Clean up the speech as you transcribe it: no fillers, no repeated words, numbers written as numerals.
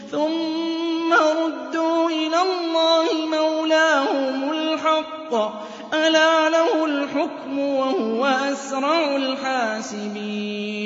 ثُمَّ رُدُّوا إِلَى اللَّهِ مَوْلَاهُمُ الْحَقِّ ۚ أَلَا لَهُ الْحُكْمُ وَهُوَ أَسْرَعُ الْحَاسِبِينَ